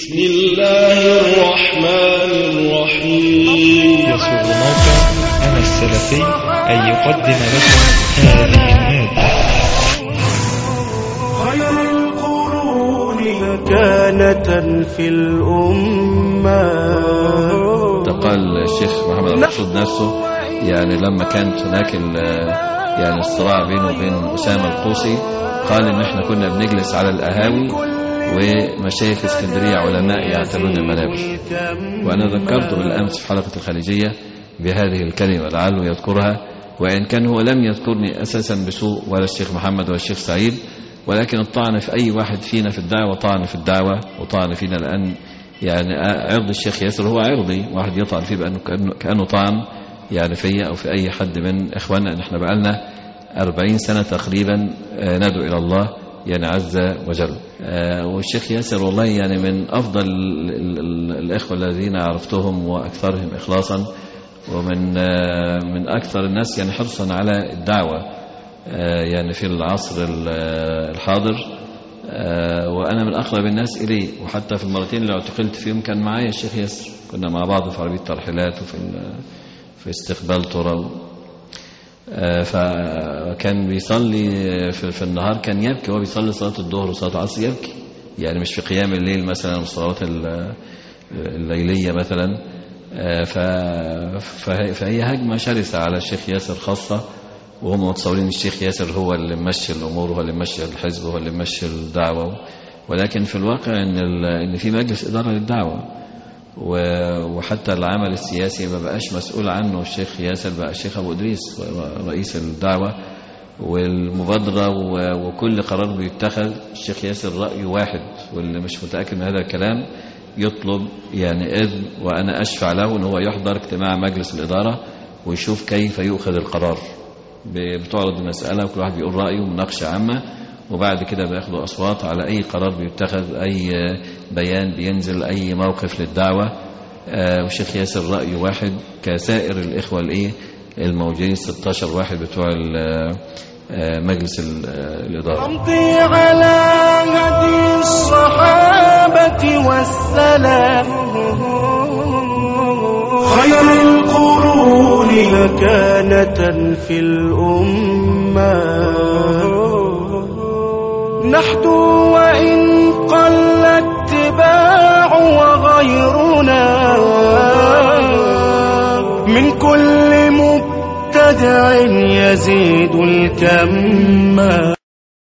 بسم الله الرحمن الرحيم. يسر موقع أنا السلفي أن يقدم لكم هذه المادة. خير القرون مكانة في الأمة. قال الشيخ محمد المقصود نفسه يعني لما كانت هناك يعني الصراع بينه وبين أسامة القوسي، قال إن احنا كنا بنجلس على القهاوي ومشايخ اسكندرية علماء يعتلون المنابر. وأنا ذكرت بالأمس في حلقة الخليجية بهذه الكلمة لعله يذكرها، وإن كان هو لم يذكرني أساسا بسوء ولا الشيخ محمد ولا الشيخ سعيد، ولكن الطعن في أي واحد فينا في الدعوة طعن في الدعوة وطعن فينا، لأن يعني عرض الشيخ ياسر هو عرضي، واحد يطعن فيه بأنه كأنه طعن يعني فيا أو في أي حد من إخواننا. نحن بقالنا 40 سنة تقريبا ندعو إلى الله يعني عز وجل. والشيخ ياسر والله يعني من أفضل الإخوة الذين عرفتهم وأكثرهم إخلاصا، ومن أكثر الناس يعني حرصا على الدعوة يعني في العصر الحاضر. وأنا من أقرب الناس إليه، وحتى في المرتين اللي اعتقلت فيهم كان معايا الشيخ ياسر، كنا مع بعض في عربية ترحيلات وفي استقبال طرى. فكان بيصلي في النهار كان يبكي، هو بيصلي صلاة الظهر وصلاة العصر يبكي، يعني مش في قيام الليل مثلا والصلوات الليلية مثلا. فهي هجمة شرسة على الشيخ ياسر خاصة، وهم متصورين الشيخ ياسر هو اللي ممشي الأمور، هو اللي ممشي الحزب، هو اللي ممشي الدعوة. ولكن في الواقع إن في مجلس إدارة للدعوة، وحتى العمل السياسي ما بقاش مسؤول عنه الشيخ ياسر، بقى الشيخ أبو إدريس رئيس الدعوة والمبادرة، وكل قرار بيتخذ الشيخ ياسر رأيه واحد، واللي مش متأكد من هذا الكلام يطلب يعني إذن وأنا أشفع له أن هو يحضر اجتماع مجلس الإدارة ويشوف كيف يؤخذ القرار. بتعرض المسألة وكل واحد بيقول رأيه مناقشة عامة، وبعد كده بياخدوا أصوات على أي قرار بيتخذ، أي بيان بينزل، أي موقف للدعوة. والشيخ ياسر رأيه واحد كسائر الإخوة الموجودين 16 واحد بتوع مجلس الإدارة. أمضي على هدي الصحابة والسلام. خير القرون مكانة في الأمة. نحدو وإن قل اتباع وغيرنا من كل مبتدع يزيد الكم.